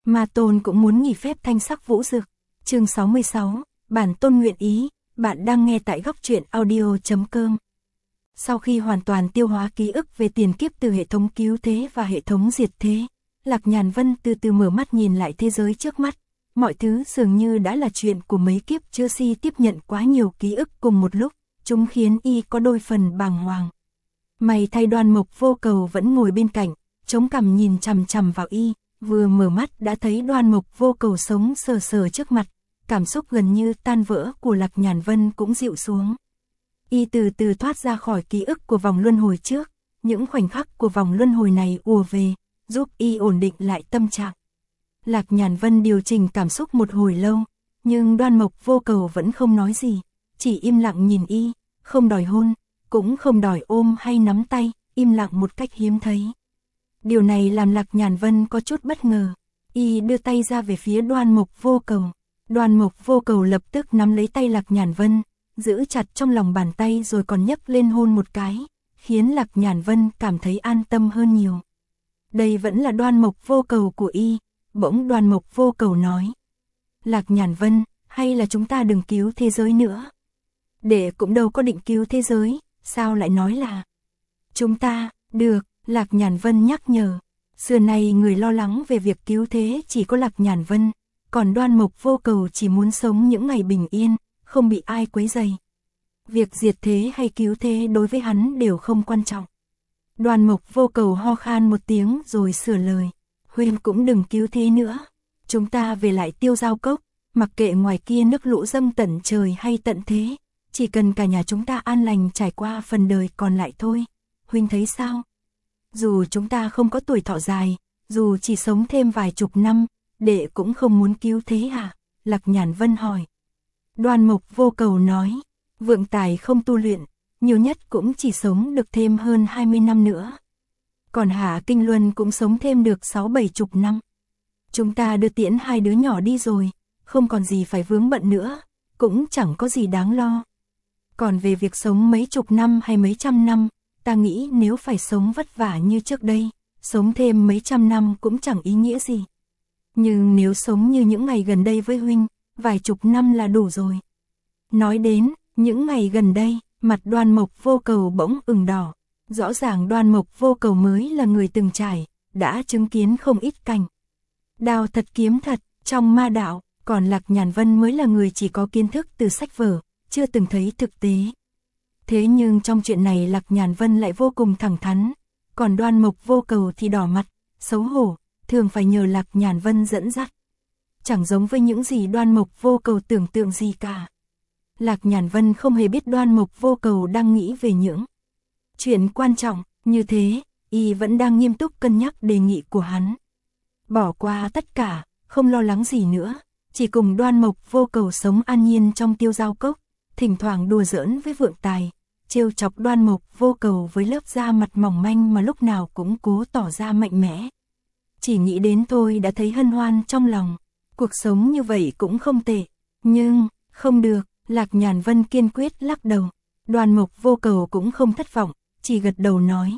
Ma Tôn cũng muốn nghỉ phép thanh sắc vũ dực. Chương 66, bản tôn nguyện ý, bạn đang nghe tại góc truyện audio.com. Sau khi hoàn toàn tiêu hóa ký ức về tiền kiếp từ hệ thống cứu thế và hệ thống diệt thế, Lạc Nhàn Vân từ từ mở mắt nhìn lại thế giới trước mắt. Mọi thứ dường như đã là chuyện của mấy kiếp chưa si tiếp nhận quá nhiều ký ức cùng một lúc, chúng khiến y có đôi phần bàng hoàng. May thay Đoan Mộc Vô Cầu vẫn ngồi bên cạnh, chống cằm nhìn chằm chằm vào y, vừa mở mắt đã thấy Đoan Mộc Vô Cầu sống sờ sờ trước mặt, cảm xúc gần như tan vỡ của Lạc Nhàn Vân cũng dịu xuống. Y từ từ thoát ra khỏi ký ức của vòng luân hồi trước, những khoảnh khắc của vòng luân hồi này ùa về, giúp y ổn định lại tâm trạng. Lạc Nhàn Vân điều chỉnh cảm xúc một hồi lâu, nhưng Đoan Mộc Vô Cầu vẫn không nói gì, chỉ im lặng nhìn y, không đòi hôn, cũng không đòi ôm hay nắm tay, im lặng một cách hiếm thấy. Điều này làm Lạc Nhàn Vân có chút bất ngờ, y đưa tay ra về phía Đoan Mộc Vô Cầu. Đoan Mộc Vô Cầu lập tức nắm lấy tay Lạc Nhàn Vân, giữ chặt trong lòng bàn tay rồi còn nhấc lên hôn một cái, khiến Lạc Nhàn Vân cảm thấy an tâm hơn nhiều. Đây vẫn là Đoan Mộc Vô Cầu của y. Bỗng Đoan Mộc Vô Cầu nói: Lạc Nhàn Vân, hay là chúng ta đừng cứu thế giới nữa? Đệ cũng đâu có định cứu thế giới, sao lại nói là chúng ta? Được, Lạc Nhàn Vân nhắc nhở. Xưa nay người lo lắng về việc cứu thế chỉ có Lạc Nhàn Vân, còn Đoan Mộc Vô Cầu chỉ muốn sống những ngày bình yên, không bị ai quấy rầy. Việc diệt thế hay cứu thế đối với hắn đều không quan trọng. Đoan Mộc Vô Cầu ho khan một tiếng rồi sửa lời: Huynh cũng đừng cứu thế nữa. Chúng ta về lại Tiêu Giao Cốc, mặc kệ ngoài kia nước lũ dâng tận trời hay tận thế, chỉ cần cả nhà chúng ta an lành trải qua phần đời còn lại thôi. Huynh thấy sao? Dù chúng ta không có tuổi thọ dài, dù chỉ sống thêm vài chục năm, đệ cũng không muốn cứu thế hả? Lạc Nhàn Vân hỏi. Đoan Mộc Vô Cầu nói: Vượng Tài không tu luyện, nhiều nhất cũng chỉ sống được thêm hơn 20 năm nữa. Còn Hạ Kinh Luân cũng sống thêm được 6-7 chục năm. Chúng ta đưa tiễn hai đứa nhỏ đi rồi, không còn gì phải vướng bận nữa, cũng chẳng có gì đáng lo. Còn về việc sống mấy chục năm hay mấy trăm năm, ta nghĩ nếu phải sống vất vả như trước đây, sống thêm mấy trăm năm cũng chẳng ý nghĩa gì. Nhưng nếu sống như những ngày gần đây với huynh, vài chục năm là đủ rồi. Nói đến những ngày gần đây, mặt Đoan Mộc Vô Cầu bỗng ửng đỏ. Rõ ràng Đoan Mộc Vô Cầu mới là người từng trải, đã chứng kiến không ít cảnh đao thật kiếm thật trong ma đạo, còn Lạc Nhàn Vân mới là người chỉ có kiến thức từ sách vở, chưa từng thấy thực tế. Thế nhưng trong chuyện này Lạc Nhàn Vân lại vô cùng thẳng thắn, còn Đoan Mộc Vô Cầu thì đỏ mặt, xấu hổ, thường phải nhờ Lạc Nhàn Vân dẫn dắt. Chẳng giống với những gì Đoan Mộc Vô Cầu tưởng tượng gì cả. Lạc Nhàn Vân không hề biết Đoan Mộc Vô Cầu đang nghĩ về những chuyện quan trọng như thế, y vẫn đang nghiêm túc cân nhắc đề nghị của hắn. Bỏ qua tất cả, không lo lắng gì nữa, chỉ cùng Đoan Mộc Vô Cầu sống an nhiên trong Tiêu Giao Cốc, thỉnh thoảng đùa giỡn với Vượng Tài, trêu chọc Đoan Mộc Vô Cầu với lớp da mặt mỏng manh mà lúc nào cũng cố tỏ ra mạnh mẽ. Chỉ nghĩ đến thôi đã thấy hân hoan trong lòng, cuộc sống như vậy cũng không tệ, nhưng không được, Lạc Nhàn Vân kiên quyết lắc đầu. Đoan Mộc Vô Cầu cũng không thất vọng, chỉ gật đầu nói: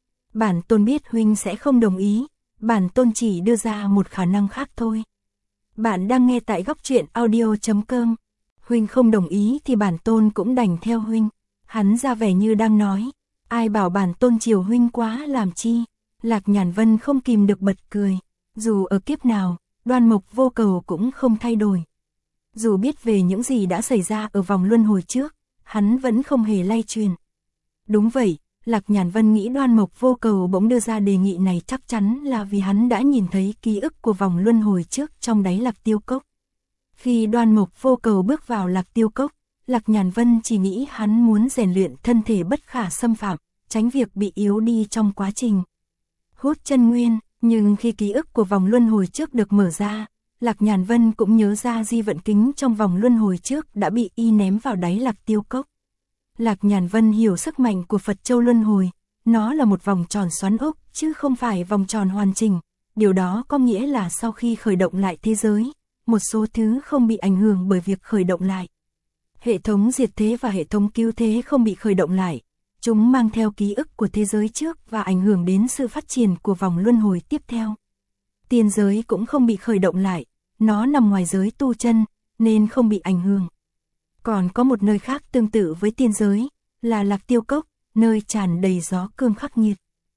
Bản tôn biết huynh sẽ không đồng ý, bản tôn chỉ đưa ra một khả năng khác thôi. Bạn đang nghe tại góc truyện audio.com. Huynh không đồng ý thì bản tôn cũng đành theo huynh. Hắn ra vẻ như đang nói: Ai bảo bản tôn chiều huynh quá làm chi. Lạc Nhàn Vân không kìm được bật cười. Dù ở kiếp nào, Đoan Mộc Vô Cầu cũng không thay đổi. Dù biết về những gì đã xảy ra ở vòng luân hồi trước, hắn vẫn không hề lay chuyển. Đúng vậy, Lạc Nhàn Vân nghĩ Đoan Mộc Vô Cầu bỗng đưa ra đề nghị này chắc chắn là vì hắn đã nhìn thấy ký ức của vòng luân hồi trước trong đáy Lạc Tiêu Cốc. Khi Đoan Mộc Vô Cầu bước vào Lạc Tiêu Cốc, Lạc Nhàn Vân chỉ nghĩ hắn muốn rèn luyện thân thể bất khả xâm phạm, tránh việc bị yếu đi trong quá trình hút chân nguyên, nhưng khi ký ức của vòng luân hồi trước được mở ra, Lạc Nhàn Vân cũng nhớ ra di vận kính trong vòng luân hồi trước đã bị y ném vào đáy Lạc Tiêu Cốc. Lạc Nhàn Vân hiểu sức mạnh của Phật Châu Luân Hồi, nó là một vòng tròn xoắn ốc, chứ không phải vòng tròn hoàn chỉnh. Điều đó có nghĩa là sau khi khởi động lại thế giới, một số thứ không bị ảnh hưởng bởi việc khởi động lại. Hệ thống diệt thế và hệ thống cứu thế không bị khởi động lại, chúng mang theo ký ức của thế giới trước và ảnh hưởng đến sự phát triển của vòng luân hồi tiếp theo. tiên giới cũng không bị khởi động lại, nó nằm ngoài giới tu chân, nên không bị ảnh hưởng. Còn có một nơi khác tương tự với tiên giới, là Lạc Tiêu Cốc, nơi tràn đầy gió cương khắc nghiệt.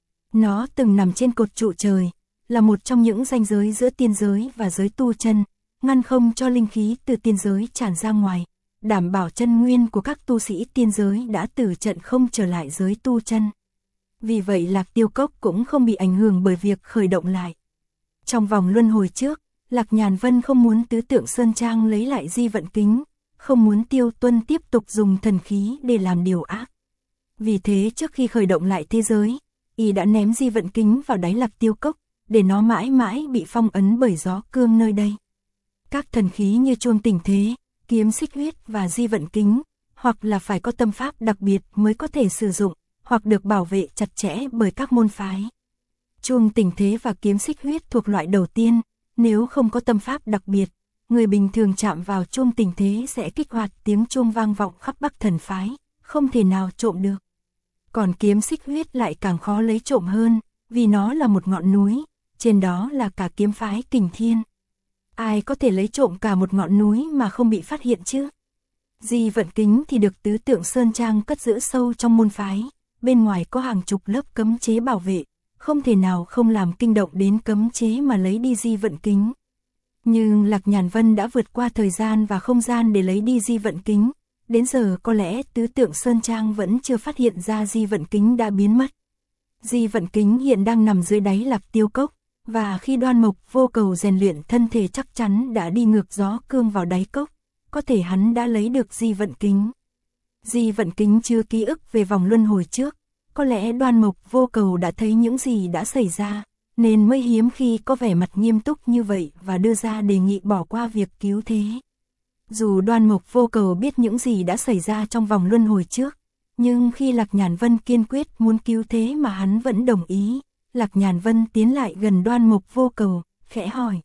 Nó từng nằm trên cột trụ trời, là một trong những ranh giới giữa tiên giới và giới tu chân, ngăn không cho linh khí từ tiên giới tràn ra ngoài, đảm bảo chân nguyên của các tu sĩ tiên giới đã tử trận không trở lại giới tu chân. Vì vậy Lạc Tiêu Cốc cũng không bị ảnh hưởng bởi việc khởi động lại. Trong vòng luân hồi trước, Lạc Nhàn Vân không muốn Tứ Tượng Sơn Trang lấy lại Di Vận Kính, không muốn Tiêu Tuân tiếp tục dùng thần khí để làm điều ác. Vì thế trước khi khởi động lại thế giới, y đã ném Di Vận Kính vào đáy Lạc Tiêu Cốc, để nó mãi mãi bị phong ấn bởi gió cương nơi đây. Các thần khí như chuông tình thế, kiếm xích huyết và Di Vận Kính, hoặc là phải có tâm pháp đặc biệt mới có thể sử dụng, hoặc được bảo vệ chặt chẽ bởi các môn phái. Chuông tình thế và kiếm xích huyết thuộc loại đầu tiên, nếu không có tâm pháp đặc biệt, người bình thường chạm vào chuông tình thế sẽ kích hoạt tiếng chuông vang vọng khắp Bắc Thần phái, không thể nào trộm được. Còn kiếm xích huyết lại càng khó lấy trộm hơn, vì nó là một ngọn núi, trên đó là cả kiếm phái Kình Thiên. Ai có thể lấy trộm cả một ngọn núi mà không bị phát hiện chứ? Di Vận Kính thì được Tứ Tượng Sơn Trang cất giữ sâu trong môn phái, bên ngoài có hàng chục lớp cấm chế bảo vệ, không thể nào không làm kinh động đến cấm chế mà lấy đi Di Vận Kính. Nhưng Lạc Nhàn Vân đã vượt qua thời gian và không gian để lấy đi Di Vận Kính, đến giờ có lẽ Tứ Tượng Sơn Trang vẫn chưa phát hiện ra Di Vận Kính đã biến mất. Di Vận Kính hiện đang nằm dưới đáy Lạc Tiêu Cốc, và khi Đoan Mộc Vô Cầu rèn luyện thân thể chắc chắn đã đi ngược gió cương vào đáy cốc, có thể hắn đã lấy được Di Vận Kính. Di Vận Kính chưa ký ức về vòng luân hồi trước, có lẽ Đoan Mộc Vô Cầu đã thấy những gì đã xảy ra, nên mới hiếm khi có vẻ mặt nghiêm túc như vậy và đưa ra đề nghị bỏ qua việc cứu thế. Dù Đoan Mộc Vô Cầu biết những gì đã xảy ra trong vòng luân hồi trước, nhưng khi Lạc Nhàn Vân kiên quyết muốn cứu thế mà hắn vẫn đồng ý. Lạc Nhàn Vân tiến lại gần Đoan Mộc Vô Cầu, khẽ hỏi.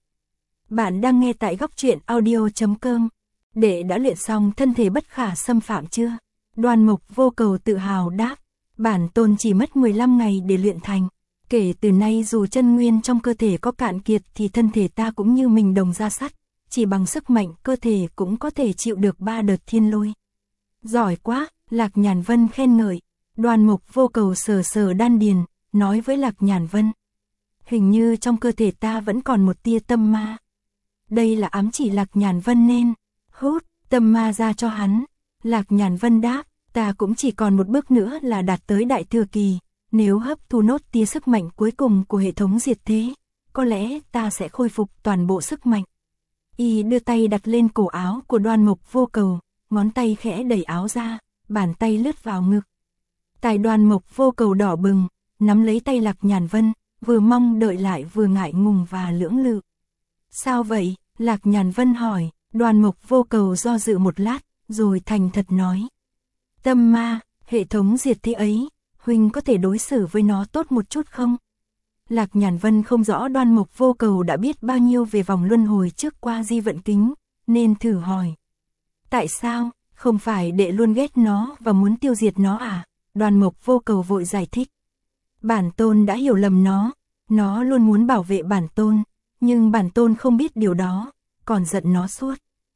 Bạn đang nghe tại góc truyện audio.com. Đệ đã luyện xong thân thể bất khả xâm phạm chưa? Đoan Mộc Vô Cầu tự hào đáp. Bản tôn chỉ mất 15 ngày để luyện thành. Kể từ nay dù chân nguyên trong cơ thể có cạn kiệt thì thân thể ta cũng như mình đồng da sắt. Chỉ bằng sức mạnh cơ thể cũng có thể chịu được 3 đợt thiên lôi. Giỏi quá, Lạc Nhàn Vân khen ngợi. Đoan Mộc Vô Cầu sờ sờ đan điền, nói với Lạc Nhàn Vân. Hình như trong cơ thể ta vẫn còn một tia tâm ma. Đây là ám chỉ Lạc Nhàn Vân nên hút tâm ma ra cho hắn. Lạc Nhàn Vân đáp, ta cũng chỉ còn một bước nữa là đạt tới đại thừa kỳ. Nếu hấp thu nốt tia sức mạnh cuối cùng của hệ thống diệt thế, có lẽ ta sẽ khôi phục toàn bộ sức mạnh. Y đưa tay đặt lên cổ áo của Đoan Mộc Vô Cầu, ngón tay khẽ đẩy áo ra, bàn tay lướt vào ngực. Tai Đoan Mộc Vô Cầu đỏ bừng, nắm lấy tay Lạc Nhàn Vân, vừa mong đợi lại vừa ngại ngùng và lưỡng lự. Sao vậy? Lạc Nhàn Vân hỏi. Đoan Mộc Vô Cầu do dự một lát, rồi thành thật nói. Tâm ma, hệ thống diệt thế ấy, huynh có thể đối xử với nó tốt một chút không? Lạc Nhàn Vân không rõ Đoan Mộc Vô Cầu đã biết bao nhiêu về vòng luân hồi trước qua Di Vận Kính, nên thử hỏi. Tại sao, không phải đệ luôn ghét nó và muốn tiêu diệt nó à? Đoan Mộc Vô Cầu vội giải thích. Bản tôn đã hiểu lầm nó luôn muốn bảo vệ bản tôn, nhưng bản tôn không biết điều đó, còn giận nó suốt.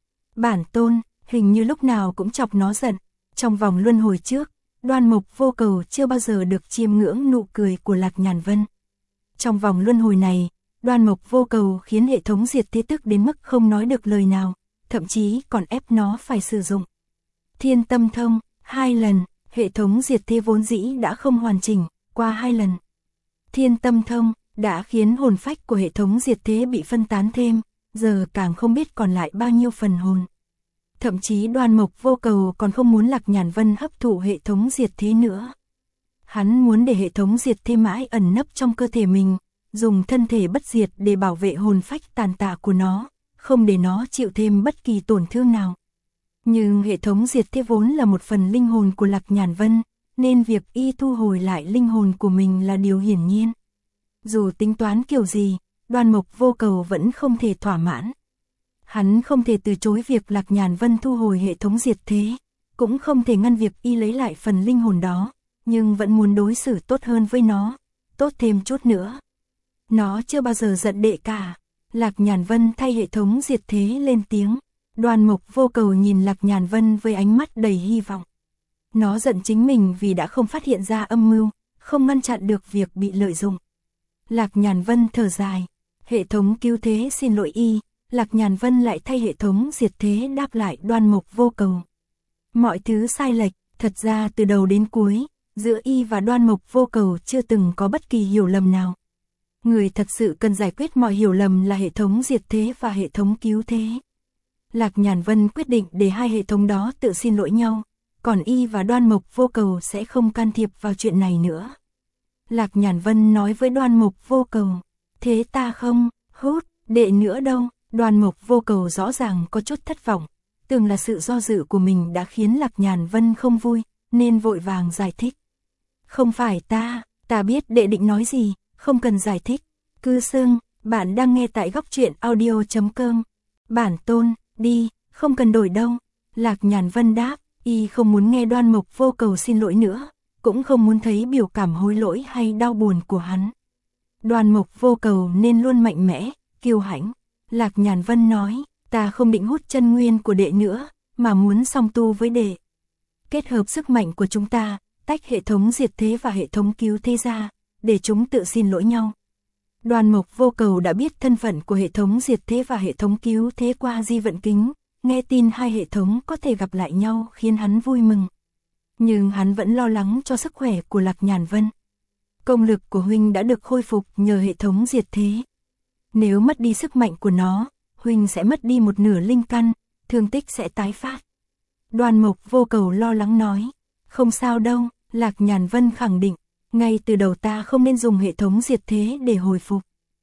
Bản tôn, hình như lúc nào cũng chọc nó giận, trong vòng luân hồi trước, Đoan Mộc Vô Cầu chưa bao giờ được chiêm ngưỡng nụ cười của Lạc Nhàn Vân. Trong vòng luân hồi này, Đoan Mộc Vô Cầu khiến hệ thống diệt thế tức đến mức không nói được lời nào, thậm chí còn ép nó phải sử dụng Thiên Tâm Thông 2 lần, hệ thống diệt thế vốn dĩ đã không hoàn chỉnh, qua 2 lần. Thiên Tâm Thông đã khiến hồn phách của hệ thống diệt thế bị phân tán thêm, giờ càng không biết còn lại bao nhiêu phần hồn. Thậm chí Đoan Mộc Vô Cầu còn không muốn Lạc Nhàn Vân hấp thụ hệ thống diệt thế nữa. Hắn muốn để hệ thống diệt thế mãi ẩn nấp trong cơ thể mình, dùng thân thể bất diệt để bảo vệ hồn phách tàn tạ của nó, không để nó chịu thêm bất kỳ tổn thương nào. Nhưng hệ thống diệt thế vốn là một phần linh hồn của Lạc Nhàn Vân, nên việc y thu hồi lại linh hồn của mình là điều hiển nhiên. Dù tính toán kiểu gì, Đoan Mộc Vô Cầu vẫn không thể thỏa mãn. Hắn không thể từ chối việc Lạc Nhàn Vân thu hồi hệ thống diệt thế, cũng không thể ngăn việc y lấy lại phần linh hồn đó, nhưng vẫn muốn đối xử tốt hơn với nó, tốt thêm chút nữa. Nó chưa bao giờ giận đệ cả. Lạc Nhàn Vân thay hệ thống diệt thế lên tiếng. Đoan Mộc Vô Cầu nhìn Lạc Nhàn Vân với ánh mắt đầy hy vọng. Nó giận chính mình vì đã không phát hiện ra âm mưu, không ngăn chặn được việc bị lợi dụng. Lạc Nhàn Vân thở dài. Hệ thống cứu thế xin lỗi y. Lạc Nhàn Vân lại thay hệ thống diệt thế đáp lại Đoan Mộc Vô Cầu. Mọi thứ sai lệch, thật ra từ đầu đến cuối, giữa y và Đoan Mộc Vô Cầu chưa từng có bất kỳ hiểu lầm nào. Người thật sự cần giải quyết mọi hiểu lầm là hệ thống diệt thế và hệ thống cứu thế. Lạc Nhàn Vân quyết định để hai hệ thống đó tự xin lỗi nhau, còn y và Đoan Mộc Vô Cầu sẽ không can thiệp vào chuyện này nữa. Lạc Nhàn Vân nói với Đoan Mộc Vô Cầu, thế ta không, hút, đệ nữa đâu. Đoan Mộc Vô Cầu rõ ràng có chút thất vọng, tưởng là sự do dự của mình đã khiến Lạc Nhàn Vân không vui, nên vội vàng giải thích. Không phải ta biết đệ định nói gì, không cần giải thích. Cư Sương, bạn đang nghe tại góc truyện audio.com. Bản tôn, đi, không cần đổi đâu. Lạc Nhàn Vân đáp, y không muốn nghe Đoan Mộc Vô Cầu xin lỗi nữa, cũng không muốn thấy biểu cảm hối lỗi hay đau buồn của hắn. Đoan Mộc Vô Cầu nên luôn mạnh mẽ, kiêu hãnh. Lạc Nhàn Vân nói, ta không định hút chân nguyên của đệ nữa, mà muốn song tu với đệ. Kết hợp sức mạnh của chúng ta, tách hệ thống diệt thế và hệ thống cứu thế ra, để chúng tự xin lỗi nhau. Đoan Mộc Vô Cầu đã biết thân phận của hệ thống diệt thế và hệ thống cứu thế qua Di Vận Kính, nghe tin hai hệ thống có thể gặp lại nhau khiến hắn vui mừng. Nhưng hắn vẫn lo lắng cho sức khỏe của Lạc Nhàn Vân. Công lực của huynh đã được khôi phục nhờ hệ thống diệt thế. Nếu mất đi sức mạnh của nó, huynh sẽ mất đi một nửa linh căn, thương tích sẽ tái phát. Đoan Mộc Vô Cầu lo lắng nói, không sao đâu. Lạc Nhàn Vân khẳng định, ngay từ đầu ta không nên dùng hệ thống diệt thế để hồi phục.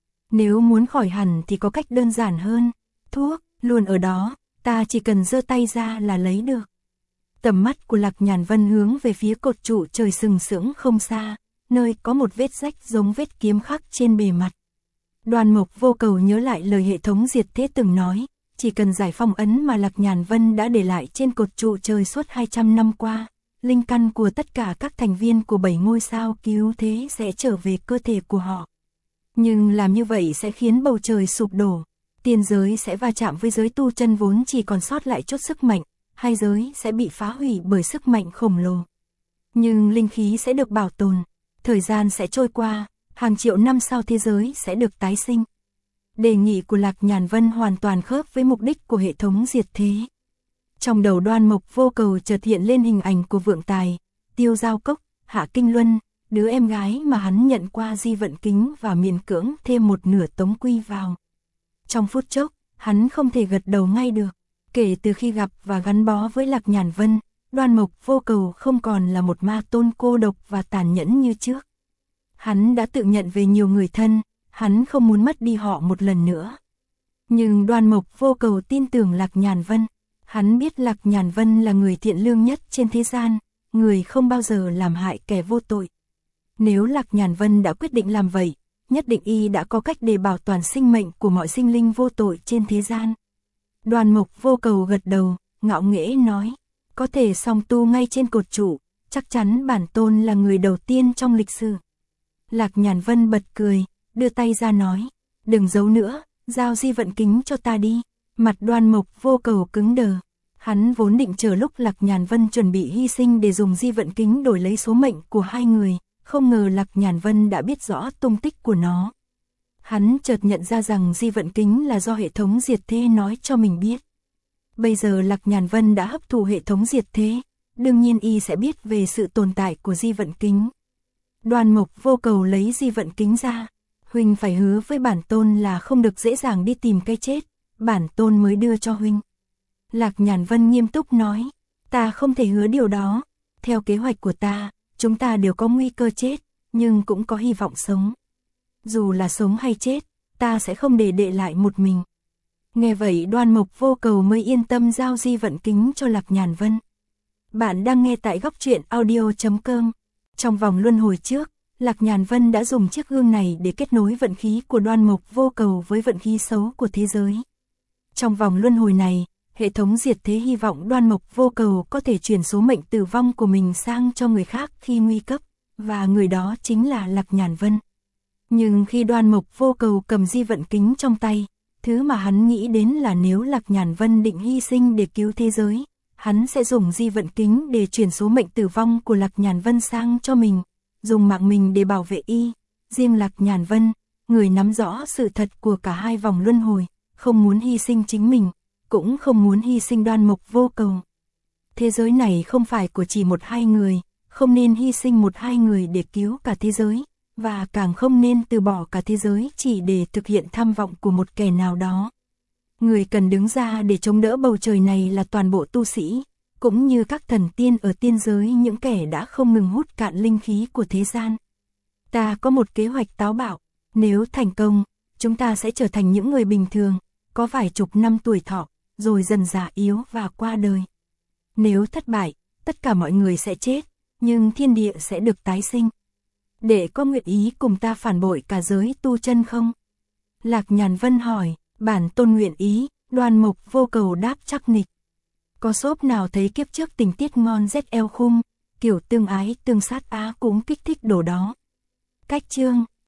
Nếu muốn khỏi hẳn thì có cách đơn giản hơn, thuốc luôn ở đó, ta chỉ cần giơ tay ra là lấy được. Tầm mắt của Lạc Nhàn Vân hướng về phía cột trụ trời sừng sững không xa, nơi có một vết rách giống vết kiếm khắc trên bề mặt. Đoan Mộc Vô Cầu nhớ lại lời hệ thống diệt thế từng nói, chỉ cần giải phong ấn mà Lạc Nhàn Vân đã để lại trên cột trụ trời suốt 200 năm qua, linh căn của tất cả các thành viên của 7 ngôi sao cứu thế sẽ trở về cơ thể của họ. Nhưng làm như vậy sẽ khiến bầu trời sụp đổ, tiên giới sẽ va chạm với giới tu chân vốn chỉ còn sót lại chút sức mạnh, hai giới sẽ bị phá hủy bởi sức mạnh khổng lồ. Nhưng linh khí sẽ được bảo tồn, thời gian sẽ trôi qua, hàng triệu năm sau thế giới sẽ được tái sinh. Đề nghị của Lạc Nhàn Vân hoàn toàn khớp với mục đích của hệ thống diệt thế. Trong đầu Đoan Mộc Vô Cầu chợt hiện lên hình ảnh của Vượng Tài, Tiêu Giao Cốc, Hạ Kinh Luân, đứa em gái mà hắn nhận qua Di Vận Kính và miễn cưỡng thêm một nửa Tống Quy vào. Trong phút chốc, hắn không thể gật đầu ngay được. Kể từ khi gặp và gắn bó với Lạc Nhàn Vân, Đoan Mộc Vô Cầu không còn là một ma tôn cô độc và tàn nhẫn như trước. Hắn đã tự nhận về nhiều người thân, hắn không muốn mất đi họ một lần nữa. Nhưng Đoan Mộc Vô Cầu tin tưởng Lạc Nhàn Vân. Hắn biết Lạc Nhàn Vân là người thiện lương nhất trên thế gian, người không bao giờ làm hại kẻ vô tội. Nếu Lạc Nhàn Vân đã quyết định làm vậy, nhất định y đã có cách để bảo toàn sinh mệnh của mọi sinh linh vô tội trên thế gian. Đoan Mộc Vô Cầu gật đầu, ngạo nghễ nói, có thể song tu ngay trên cột trụ, chắc chắn bản tôn là người đầu tiên trong lịch sử. Lạc Nhàn Vân bật cười, đưa tay ra nói, đừng giấu nữa, giao Di Vận Kính cho ta đi. Mặt Đoan Mộc Vô Cầu cứng đờ. Hắn vốn định chờ lúc Lạc Nhàn Vân chuẩn bị hy sinh để dùng Di Vận Kính đổi lấy số mệnh của hai người, không ngờ Lạc Nhàn Vân đã biết rõ tung tích của nó. Hắn chợt nhận ra rằng Di Vận Kính là do hệ thống diệt thế nói cho mình biết. Bây giờ Lạc Nhàn Vân đã hấp thụ hệ thống diệt thế, đương nhiên y sẽ biết về sự tồn tại của Di Vận Kính. Đoan Mộc Vô Cầu lấy Di Vận Kính ra, huynh phải hứa với bản tôn là không được dễ dàng đi tìm cái chết, bản tôn mới đưa cho huynh. Lạc Nhàn Vân nghiêm túc nói, ta không thể hứa điều đó, theo kế hoạch của ta, chúng ta đều có nguy cơ chết, nhưng cũng có hy vọng sống. Dù là sống hay chết, ta sẽ không để đệ lại một mình. Nghe vậy Đoan Mộc Vô Cầu mới yên tâm giao Di Vận Kính cho Lạc Nhàn Vân. Bạn đang nghe tại góc truyện audio.com. Trong vòng luân hồi trước, Lạc Nhàn Vân đã dùng chiếc gương này để kết nối vận khí của Đoan Mộc Vô Cầu với vận khí xấu của thế giới. Trong vòng luân hồi này, hệ thống diệt thế hy vọng Đoan Mộc Vô Cầu có thể chuyển số mệnh tử vong của mình sang cho người khác khi nguy cấp, và người đó chính là Lạc Nhàn Vân. Nhưng khi Đoan Mộc Vô Cầu cầm di vận kính trong tay, thứ mà hắn nghĩ đến là nếu Lạc Nhàn Vân định hy sinh để cứu thế giới, hắn sẽ dùng di vận kính để chuyển số mệnh tử vong của Lạc Nhàn Vân sang cho mình, dùng mạng mình để bảo vệ y. Riêng Lạc Nhàn Vân, người nắm rõ sự thật của cả hai vòng luân hồi, không muốn hy sinh chính mình, cũng không muốn hy sinh Đoan Mộc Vô Cầu. Thế giới này không phải của chỉ một hai người, không nên hy sinh một hai người để cứu cả thế giới, và càng không nên từ bỏ cả thế giới chỉ để thực hiện tham vọng của một kẻ nào đó. Người cần đứng ra để chống đỡ bầu trời này là toàn bộ tu sĩ, cũng như các thần tiên ở tiên giới, những kẻ đã không ngừng hút cạn linh khí của thế gian. Ta có một kế hoạch táo bạo, nếu thành công, chúng ta sẽ trở thành những người bình thường, có vài chục năm tuổi thọ, rồi dần già yếu và qua đời. Nếu thất bại, tất cả mọi người sẽ chết, nhưng thiên địa sẽ được tái sinh. Để có nguyện ý cùng ta phản bội cả giới tu chân không? Lạc Nhàn Vân hỏi. Bản tôn nguyện ý, Đoan Mộc Vô Cầu đáp chắc nịch. Có xốp nào thấy kiếp trước tình tiết ngon rét eo khung, kiểu tương ái tương sát á cũng kích thích đồ đó. Cách chương